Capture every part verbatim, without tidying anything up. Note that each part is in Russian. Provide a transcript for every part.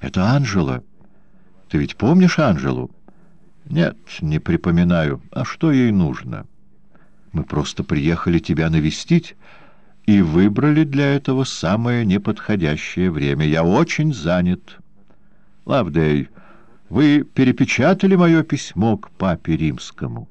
Это Анжела. Ты ведь помнишь Анжелу? Нет, не припоминаю. А что ей нужно? Мы просто приехали тебя навестить и выбрали для этого самое неподходящее время. Я очень занят. Лавдей, вы перепечатали мое письмо к папе римскому?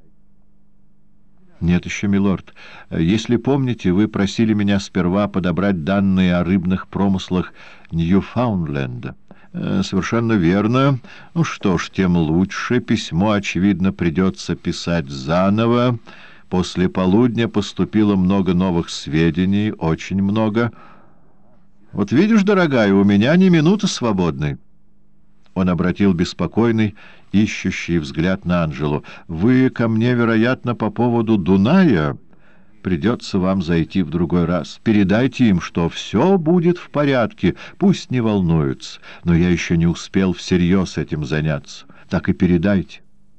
Нет еще, милорд. Если помните, вы просили меня сперва подобрать данные о рыбных промыслах Ньюфаундленда. Совершенно верно. Ну что ж, тем лучше. Письмо, очевидно, придется писать заново. После полудня поступило много новых сведений, очень много. Вот видишь, дорогая, у меня ни минуты свободной. Он обратил беспокойный, ищущий взгляд на Анжелу. «Вы ко мне, вероятно, по поводу Дуная? Придется вам зайти в другой раз. Передайте им, что все будет в порядке, пусть не волнуются, но я еще не успел всерьез этим заняться. Так и передайте».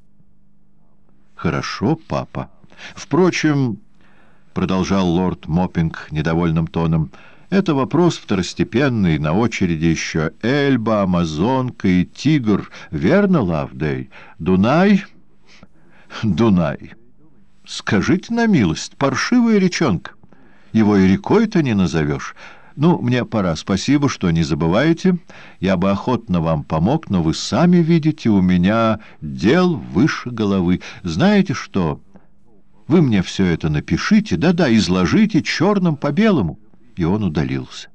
«Хорошо, папа. Впрочем, — продолжал лорд Моппинг недовольным тоном, — это вопрос второстепенный, на очереди еще Эльба, Амазонка и Тигр. Верно, Лавдей? Дунай? Дунай. Скажите на милость, паршивая речонка. Его и рекой-то не назовешь. Ну, мне пора. Спасибо, что не забываете. Я бы охотно вам помог, но вы сами видите, у меня дел выше головы. Знаете что? Вы мне все это напишите, да-да, изложите черным по белому. И он удалился.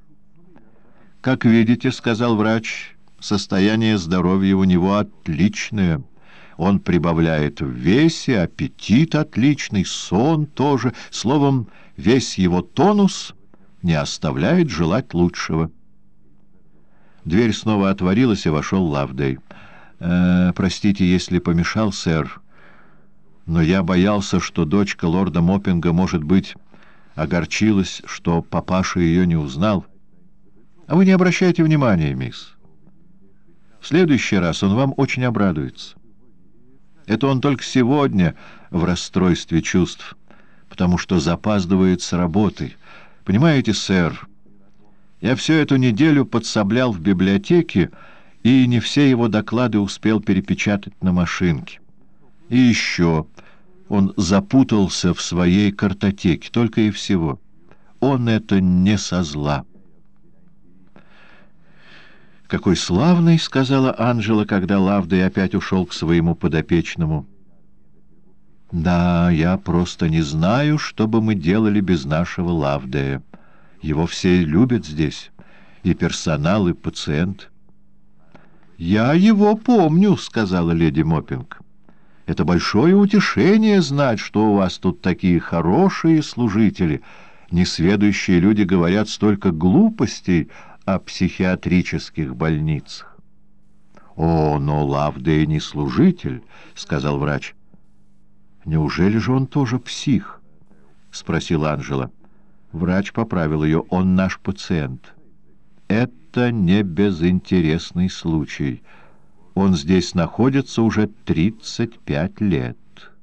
«Как видите, — сказал врач, — состояние здоровья у него отличное. Он прибавляет в весе, аппетит отличный, сон тоже. Словом, весь его тонус не оставляет желать лучшего». Дверь снова отворилась, и вошел Лавдей. «Э, «Простите, если помешал, сэр, но я боялся, что дочка лорда Моппинга, может быть, огорчилась, что папаша ее не узнал. А вы не обращайте внимания, мисс. В следующий раз он вам очень обрадуется. Это он только сегодня в расстройстве чувств, потому что запаздывает с работой. Понимаете, сэр, я всю эту неделю подсоблял в библиотеке, и не все его доклады успел перепечатать на машинке. И еще... Он запутался в своей картотеке, только и всего. Он это не со зла. «Какой славный!» — сказала Анжела, когда Лавдей опять ушел к своему подопечному. «Да, я просто не знаю, что бы мы делали без нашего Лавдея. Его все любят здесь, и персонал, и пациент». «Я его помню», — сказала леди Моппинг. «Это большое утешение знать, что у вас тут такие хорошие служители. Несведущие люди говорят столько глупостей о психиатрических больницах». «О, но Лавдей не служитель», — сказал врач. «Неужели же он тоже псих?» — спросила Анжела. Врач поправил ее. «Он наш пациент». «Это не безинтересный случай. Он здесь находится уже тридцать пять лет».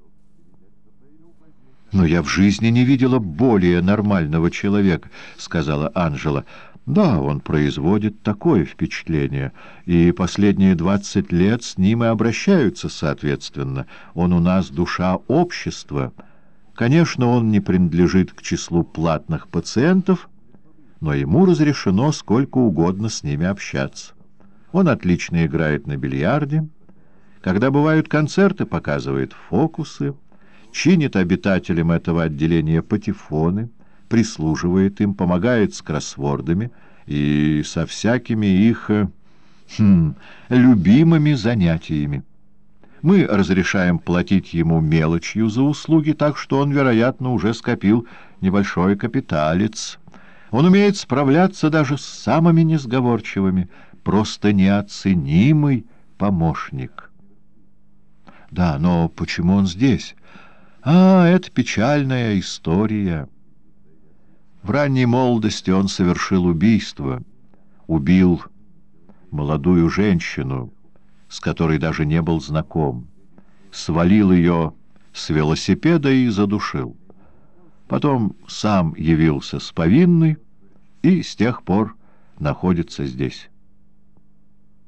«Но я в жизни не видела более нормального человека», — сказала Анжела. «Да, он производит такое впечатление, и последние двадцать лет с ним и обращаются соответственно. Он у нас душа общества. Конечно, он не принадлежит к числу платных пациентов, но ему разрешено сколько угодно с ними общаться. Он отлично играет на бильярде. Когда бывают концерты, показывает фокусы, чинит обитателям этого отделения патефоны, прислуживает им, помогает с кроссвордами и со всякими их хм, любимыми занятиями. Мы разрешаем платить ему мелочью за услуги, так что он, вероятно, уже скопил небольшой капиталец. Он умеет справляться даже с самыми несговорчивыми, просто неоценимый помощник». «Да, но почему он здесь?» «А, это печальная история. В ранней молодости он совершил убийство, убил молодую женщину, с которой даже не был знаком, свалил ее с велосипеда и задушил. Потом сам явился с повинной и с тех пор находится здесь».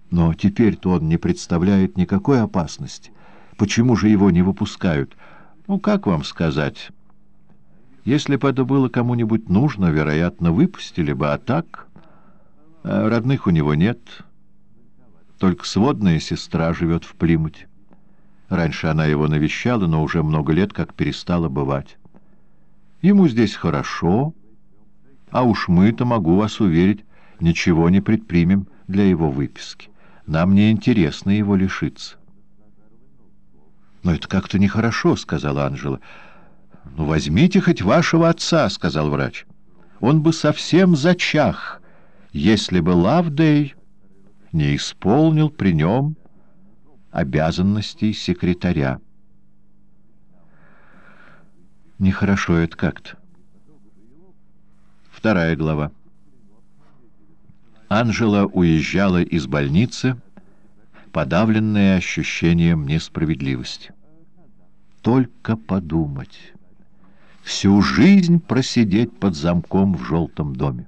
Но теперь-то он не представляет никакой опасности. Почему же его не выпускают? Ну, как вам сказать? Если бы это было кому-нибудь нужно, вероятно, выпустили бы, а так... А родных у него нет. Только сводная сестра живет в Плимуте. Раньше она его навещала, но уже много лет как перестала бывать. Ему здесь хорошо, а уж мы-то, могу вас уверить, ничего не предпримем для его выписки. Нам не интересно его лишиться. «Но это как-то нехорошо», — сказала Анжела. «Ну, возьмите хоть вашего отца», — сказал врач. «Он бы совсем зачах, если бы Лавдей не исполнил при нем обязанностей секретаря». Нехорошо это как-то. Вторая глава. Анжела уезжала из больницы, подавленная ощущением несправедливости. Только подумать. Всю жизнь просидеть под замком в желтом доме.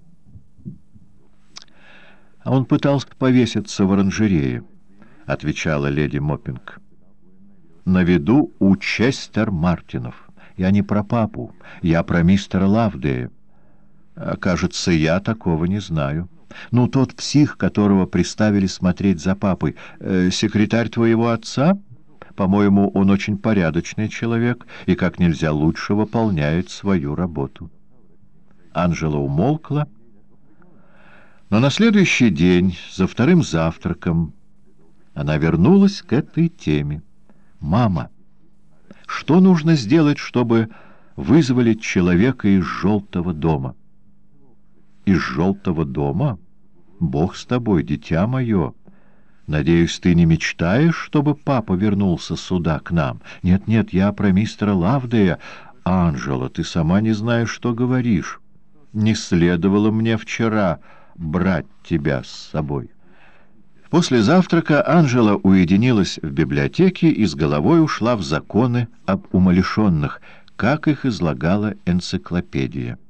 А он пытался повеситься в оранжерее, отвечала леди Моппинг. На виду у Честер Мартинов. Я не про папу, я про мистера Лавдея. Кажется, я такого не знаю. Ну, тот псих, которого приставили смотреть за папой. Э, секретарь твоего отца? По-моему, он очень порядочный человек и как нельзя лучше выполняет свою работу. Анжела умолкла, но на следующий день, за вторым завтраком, она вернулась к этой теме. «Мама, что нужно сделать, чтобы вызволить человека из желтого дома?» «Из желтого дома? Бог с тобой, дитя мое! Надеюсь, ты не мечтаешь, чтобы папа вернулся сюда, к нам? Нет-нет, я про мистера Лавдея. Анжела, ты сама не знаешь, что говоришь. Не следовало мне вчера брать тебя с собой». После завтрака Анжела уединилась в библиотеке и с головой ушла в законы об умалишенных, как их излагала энциклопедия.